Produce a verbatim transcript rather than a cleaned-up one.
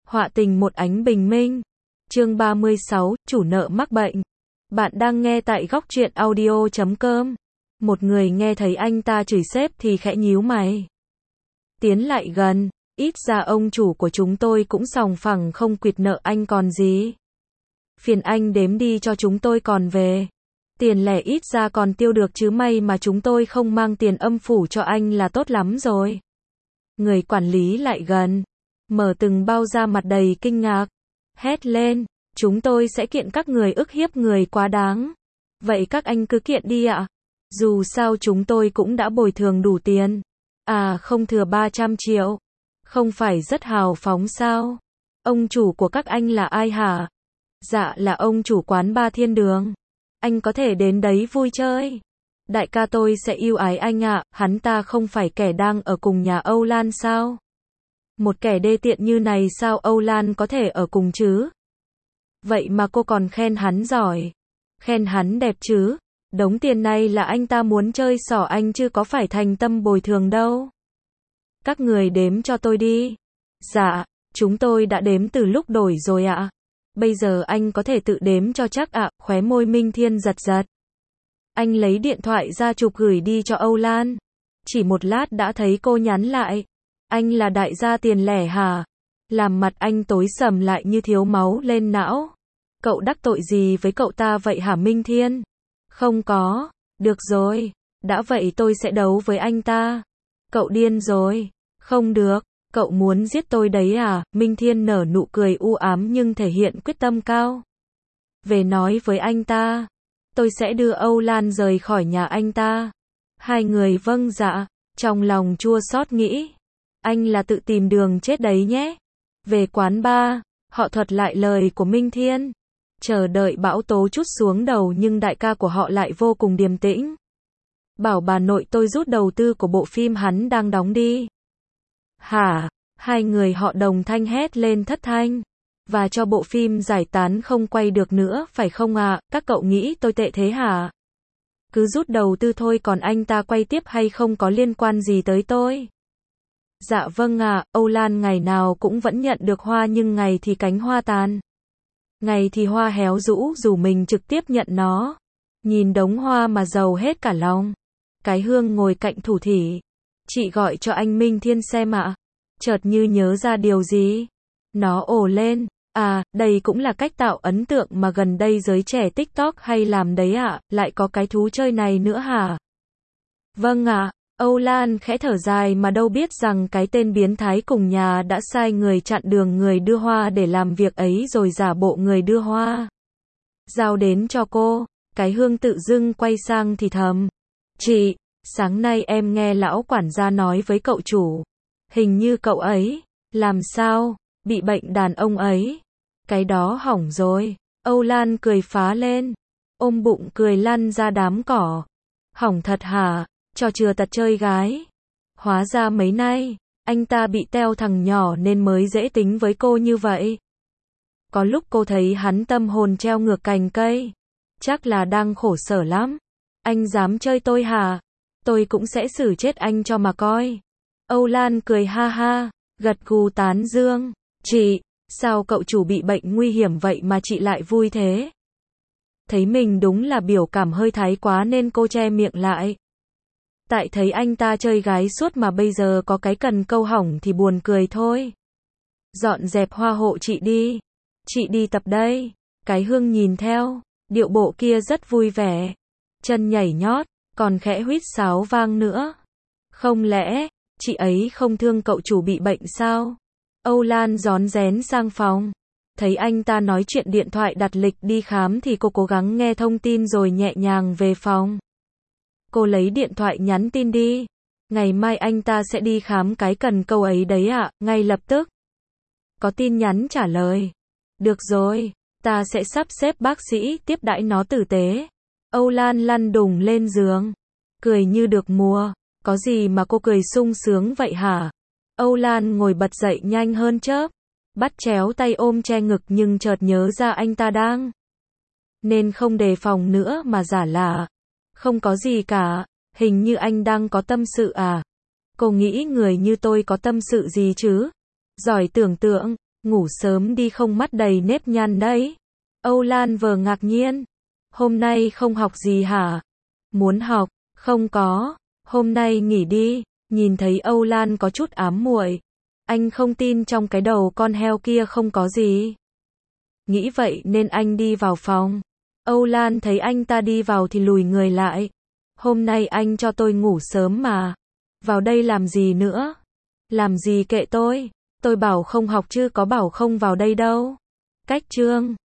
Họa tình một ánh bình minh. Chương ba mươi sáu, chủ nợ mắc bệnh. Bạn đang nghe tại góc truyện audio chấm com. Một người nghe thấy anh ta chửi sếp thì khẽ nhíu mày. Tiến lại gần, ít ra ông chủ của chúng tôi cũng sòng phẳng không quỵt nợ anh còn gì. Phiền anh đếm đi cho chúng tôi còn về. Tiền lẻ ít ra còn tiêu được chứ, may mà chúng tôi không mang tiền âm phủ cho anh là tốt lắm rồi. Người quản lý lại gần, mở từng bao ra, mặt đầy kinh ngạc, hét lên, chúng tôi sẽ kiện các người ức hiếp người quá đáng. Vậy các anh cứ kiện đi ạ. Dù sao chúng tôi cũng đã bồi thường đủ tiền. À, không thừa ba trăm triệu. Không phải rất hào phóng sao? Ông chủ của các anh là ai hả? Dạ là ông chủ quán ba Thiên Đường. Anh có thể đến đấy vui chơi. Đại ca tôi sẽ yêu ái anh ạ, hắn ta không phải kẻ đang ở cùng nhà Âu Lan sao? Một kẻ đê tiện như này sao Âu Lan có thể ở cùng chứ? Vậy mà cô còn khen hắn giỏi. Khen hắn đẹp chứ? Đống tiền này là anh ta muốn chơi xỏ anh chứ có phải thành tâm bồi thường đâu. Các người đếm cho tôi đi. Dạ, chúng tôi đã đếm từ lúc đổi rồi ạ. Bây giờ anh có thể tự đếm cho chắc ạ, khóe môi Minh Thiên giật giật. Anh lấy điện thoại ra chụp gửi đi cho Âu Lan. Chỉ một lát đã thấy cô nhắn lại. Anh là đại gia tiền lẻ hả? Làm mặt anh tối sầm lại như thiếu máu lên não. Cậu đắc tội gì với cậu ta vậy hả Minh Thiên? Không có. Được rồi. Đã vậy tôi sẽ đấu với anh ta. Cậu điên rồi. Không được. Cậu muốn giết tôi đấy à? Minh Thiên nở nụ cười u ám nhưng thể hiện quyết tâm cao. Về nói với anh ta. Tôi sẽ đưa Âu Lan rời khỏi nhà anh ta. Hai người vâng dạ. Trong lòng chua xót nghĩ. Anh là tự tìm đường chết đấy nhé. Về quán bar, họ thuật lại lời của Minh Thiên. Chờ đợi bão tố trút xuống đầu nhưng đại ca của họ lại vô cùng điềm tĩnh. Bảo bà nội tôi rút đầu tư của bộ phim hắn đang đóng đi. Hả? Hai người họ đồng thanh hét lên thất thanh. Và cho bộ phim giải tán không quay được nữa phải không ạ? À? Các cậu nghĩ tôi tệ thế hả? Cứ rút đầu tư thôi, còn anh ta quay tiếp hay không có liên quan gì tới tôi. Dạ vâng ạ, à, Âu Lan ngày nào cũng vẫn nhận được hoa nhưng ngày thì cánh hoa tàn. Ngày thì hoa héo rũ dù mình trực tiếp nhận nó. Nhìn đống hoa mà giàu hết cả lòng. Cái Hương ngồi cạnh thủ thỉ. Chị gọi cho anh Minh Thiên xem ạ. À. Chợt như nhớ ra điều gì. Nó ồ lên. À, đây cũng là cách tạo ấn tượng mà gần đây giới trẻ TikTok hay làm đấy ạ, à, lại có cái thú chơi này nữa hả? Vâng ạ. À. Âu Lan khẽ thở dài mà đâu biết rằng cái tên biến thái cùng nhà đã sai người chặn đường người đưa hoa để làm việc ấy rồi giả bộ người đưa hoa. Giao đến cho cô, cái Hương tự dưng quay sang thì thầm. Chị, sáng nay em nghe lão quản gia nói với cậu chủ. Hình như cậu ấy, làm sao, bị bệnh đàn ông ấy. Cái đó hỏng rồi. Âu Lan cười phá lên. Ôm bụng cười lăn ra đám cỏ. Hỏng thật hả? Cho chừa tật chơi gái. Hóa ra mấy nay, anh ta bị teo thằng nhỏ nên mới dễ tính với cô như vậy. Có lúc cô thấy hắn tâm hồn treo ngược cành cây. Chắc là đang khổ sở lắm. Anh dám chơi tôi hả? Tôi cũng sẽ xử chết anh cho mà coi. Âu Lan cười ha ha, gật gù tán dương. Chị, sao cậu chủ bị bệnh nguy hiểm vậy mà chị lại vui thế? Thấy mình đúng là biểu cảm hơi thái quá nên cô che miệng lại. Tại thấy anh ta chơi gái suốt mà bây giờ có cái cần câu hỏng thì buồn cười thôi. Dọn dẹp hoa hộ chị đi. Chị đi tập đây. Cái Hương nhìn theo, điệu bộ kia rất vui vẻ. Chân nhảy nhót, còn khẽ huýt sáo vang nữa. Không lẽ, chị ấy không thương cậu chủ bị bệnh sao? Âu Lan rón rén sang phòng. Thấy anh ta nói chuyện điện thoại đặt lịch đi khám thì cô cố gắng nghe thông tin rồi nhẹ nhàng về phòng. Cô lấy điện thoại nhắn tin đi. Ngày mai anh ta sẽ đi khám cái cần câu ấy đấy ạ, à, ngay lập tức. Có tin nhắn trả lời. Được rồi, ta sẽ sắp xếp bác sĩ tiếp đãi nó tử tế. Âu Lan lăn đùng lên giường. Cười như được mùa. Có gì mà cô cười sung sướng vậy hả? Âu Lan ngồi bật dậy nhanh hơn chớp. Bắt chéo tay ôm che ngực nhưng chợt nhớ ra anh ta đang. Nên không đề phòng nữa mà giả lả. Không có gì cả, hình như anh đang có tâm sự à? Cô nghĩ người như tôi có tâm sự gì chứ? Giỏi tưởng tượng, ngủ sớm đi không mắt đầy nếp nhăn đấy. Âu Lan vờ ngạc nhiên. Hôm nay không học gì hả? Muốn học, không có, hôm nay nghỉ đi. Nhìn thấy Âu Lan có chút ám muội. Anh không tin trong cái đầu con heo kia không có gì. Nghĩ vậy nên anh đi vào phòng. Âu Lan thấy anh ta đi vào thì lùi người lại. Hôm nay anh cho tôi ngủ sớm mà. Vào đây làm gì nữa? Làm gì kệ tôi. Tôi bảo không học chứ có bảo không vào đây đâu. Cách chương